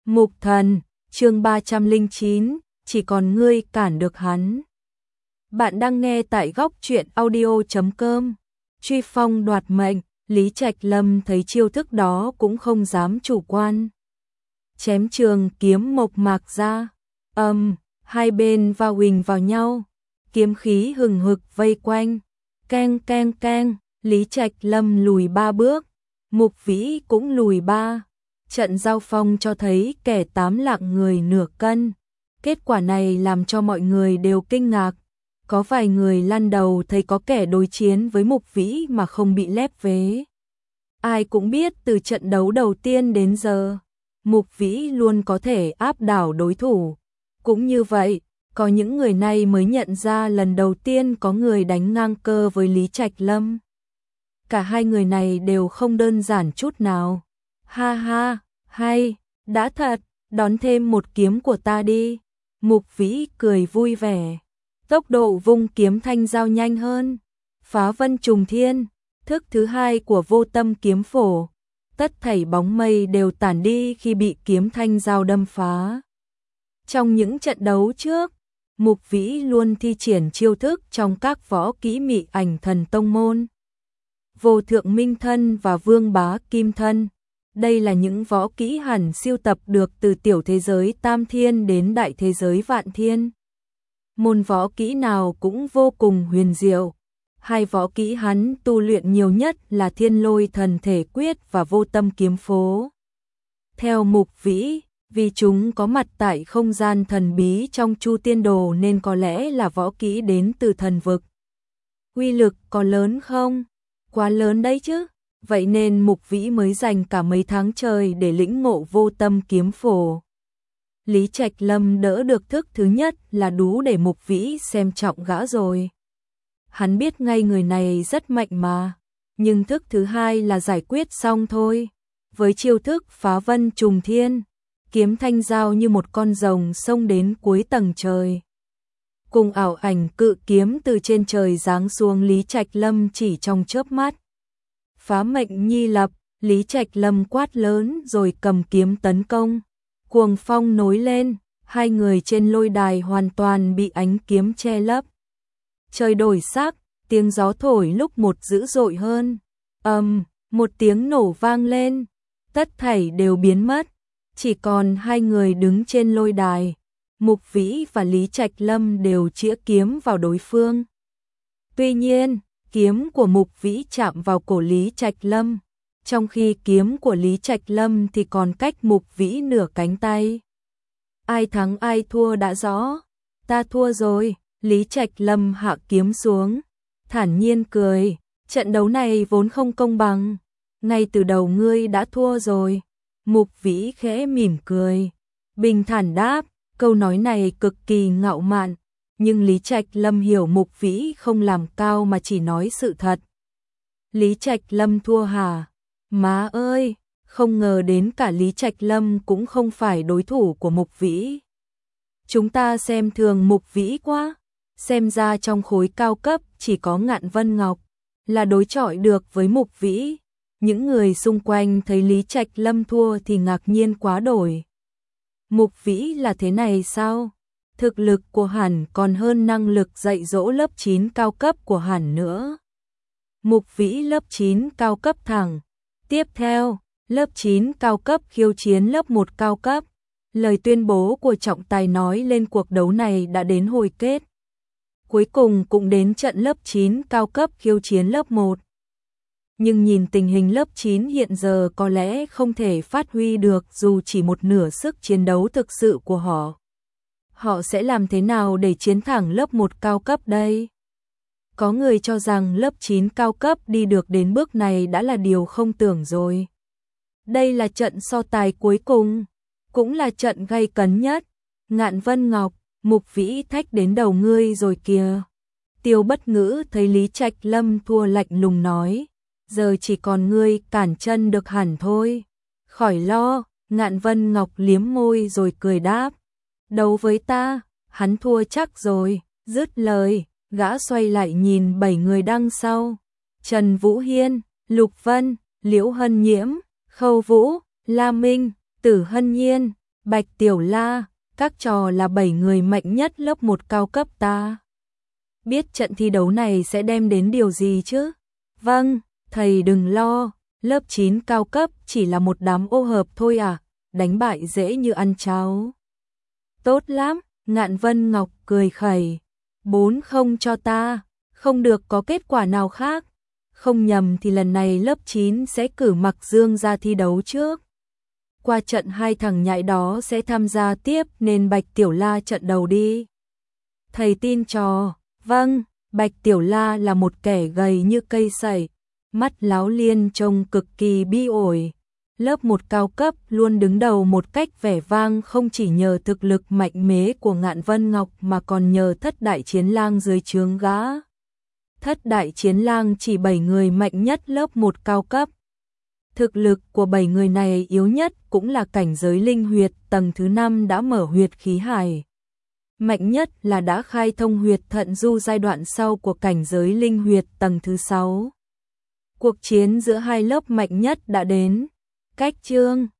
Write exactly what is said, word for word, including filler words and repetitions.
Mục Thần, chương ba trăm lẻ chín, chỉ còn ngươi cản được hắn. Bạn đang nghe tại góc truyện audio chấm com. Truy phong đoạt mệnh, Lý Trạch Lâm thấy chiêu thức đó cũng không dám chủ quan. Chém trường kiếm mộc mạc ra, âm, um, hai bên va huỳnh vào nhau, kiếm khí hừng hực vây quanh, keng keng keng, Lý Trạch Lâm lùi ba bước, Mục Vĩ cũng lùi ba. Trận giao phong cho thấy kẻ tám lạng người nửa cân. Kết quả này làm cho mọi người đều kinh ngạc. Có vài người lăn đầu thấy có kẻ đối chiến với Mục Vĩ mà không bị lép vế. Ai cũng biết từ trận đấu đầu tiên đến giờ, Mục Vĩ luôn có thể áp đảo đối thủ. Cũng như vậy, có những người này mới nhận ra lần đầu tiên có người đánh ngang cơ với Lý Trạch Lâm. Cả hai người này đều không đơn giản chút nào. Ha ha, hay, đã thật, đón thêm một kiếm của ta đi. Mục Vĩ cười vui vẻ. Tốc độ vung kiếm thanh dao nhanh hơn. Phá vân trùng thiên, thức thứ hai của vô tâm kiếm phổ. Tất thảy bóng mây đều tản đi khi bị kiếm thanh dao đâm phá. Trong những trận đấu trước, Mục Vĩ luôn thi triển chiêu thức trong các võ kỹ Mị Ảnh Thần Tông môn. Vô Thượng Minh Thân và Vương Bá Kim Thân. Đây là những võ kỹ hẳn siêu tập được từ tiểu thế giới Tam Thiên đến đại thế giới Vạn Thiên. Môn võ kỹ nào cũng vô cùng huyền diệu. Hai võ kỹ hắn tu luyện nhiều nhất là Thiên Lôi Thần Thể Quyết và Vô Tâm Kiếm Phố. Theo Mục Vĩ, vì chúng có mặt tại không gian thần bí trong Chu Tiên Đồ nên có lẽ là võ kỹ đến từ thần vực. Uy lực có lớn không? Quá lớn đấy chứ. Vậy nên Mục Vĩ mới dành cả mấy tháng trời để lĩnh ngộ Vô Tâm Kiếm Phổ. Lý Trạch Lâm đỡ được thức thứ nhất là đủ để Mục Vĩ xem trọng gã rồi. Hắn biết ngay người này rất mạnh mà, nhưng thức thứ hai là giải quyết xong thôi. Với chiêu thức phá vân trùng thiên, kiếm thanh dao như một con rồng xông đến cuối tầng trời. Cùng ảo ảnh cự kiếm từ trên trời giáng xuống, Lý Trạch Lâm chỉ trong chớp mắt. Phá mệnh nhi lập, Lý Trạch Lâm quát lớn rồi cầm kiếm tấn công. Cuồng phong nối lên, hai người trên lôi đài hoàn toàn bị ánh kiếm che lấp. Trời đổi sắc, tiếng gió thổi lúc một dữ dội hơn. Ầm, um, một tiếng nổ vang lên, tất thảy đều biến mất, chỉ còn hai người đứng trên lôi đài. Mục Vĩ và Lý Trạch Lâm đều chĩa kiếm vào đối phương. Tuy nhiên, kiếm của Mục Vĩ chạm vào cổ Lý Trạch Lâm, trong khi kiếm của Lý Trạch Lâm thì còn cách Mục Vĩ nửa cánh tay. Ai thắng ai thua đã rõ. Ta thua rồi. Lý Trạch Lâm hạ kiếm xuống, thản nhiên cười. Trận đấu này vốn không công bằng. Ngay từ đầu ngươi đã thua rồi. Mục Vĩ khẽ mỉm cười, bình thản đáp. Câu nói này cực kỳ ngạo mạn, nhưng Lý Trạch Lâm hiểu Mục Vĩ không làm cao mà chỉ nói sự thật. Lý Trạch Lâm thua hả? Má ơi, không ngờ đến cả Lý Trạch Lâm cũng không phải đối thủ của Mục Vĩ. Chúng ta xem thường Mục Vĩ quá. Xem ra trong khối cao cấp chỉ có Ngạn Vân Ngọc là đối chọi được với Mục Vĩ. Những người xung quanh thấy Lý Trạch Lâm thua thì ngạc nhiên quá đổi. Mục Vĩ là thế này sao? Thực lực của hắn còn hơn năng lực dạy dỗ lớp chín cao cấp của hắn nữa. Mục Vĩ lớp chín cao cấp thẳng. Tiếp theo, lớp chín cao cấp khiêu chiến lớp một cao cấp. Lời tuyên bố của trọng tài nói lên cuộc đấu này đã đến hồi kết. Cuối cùng cũng đến trận lớp chín cao cấp khiêu chiến lớp một. Nhưng nhìn tình hình lớp chín hiện giờ có lẽ không thể phát huy được dù chỉ một nửa sức chiến đấu thực sự của họ. Họ sẽ làm thế nào để chiến thắng lớp một cao cấp đây? Có người cho rằng lớp chín cao cấp đi được đến bước này đã là điều không tưởng rồi. Đây là trận so tài cuối cùng, cũng là trận gay cấn nhất. Ngạn Vân Ngọc, Mục Vĩ thách đến đầu ngươi rồi kìa. Tiêu Bất Ngữ thấy Lý Trạch Lâm thua lạnh lùng nói, giờ chỉ còn ngươi cản chân được hẳn thôi. Khỏi lo, Ngạn Vân Ngọc liếm môi rồi cười đáp. Đấu với ta, hắn thua chắc rồi. Dứt lời, gã xoay lại nhìn bảy người đằng sau. Trần Vũ Hiên, Lục Vân, Liễu Hân Nhiễm, Khâu Vũ, La Minh, Tử Hân Nhiên, Bạch Tiểu La, các trò là bảy người mạnh nhất lớp một cao cấp ta. Biết trận thi đấu này sẽ đem đến điều gì chứ? Vâng, thầy đừng lo, lớp chín cao cấp chỉ là một đám ô hợp thôi à, đánh bại dễ như ăn cháo. Tốt lắm, Ngạn Vân Ngọc cười khẩy. Bốn không cho ta, không được có kết quả nào khác. Không nhầm thì lần này lớp chín sẽ cử Mặc Dương ra thi đấu trước. Qua trận hai thằng nhãi đó sẽ tham gia tiếp nên Bạch Tiểu La trận đầu đi. Thầy tin trò, vâng, Bạch Tiểu La là một kẻ gầy như cây sậy, mắt láo liên trông cực kỳ bi ổi. Lớp một cao cấp luôn đứng đầu một cách vẻ vang không chỉ nhờ thực lực mạnh mẽ của Ngạn Vân Ngọc mà còn nhờ thất đại chiến lang dưới trướng gã. Thất đại chiến lang chỉ bảy người mạnh nhất lớp một cao cấp. Thực lực của bảy người này yếu nhất cũng là cảnh giới linh huyệt tầng thứ năm đã mở huyệt khí hải. Mạnh nhất là đã khai thông huyệt thận du giai đoạn sau của cảnh giới linh huyệt tầng thứ sáu. Cuộc chiến giữa hai lớp mạnh nhất đã đến. Cách chương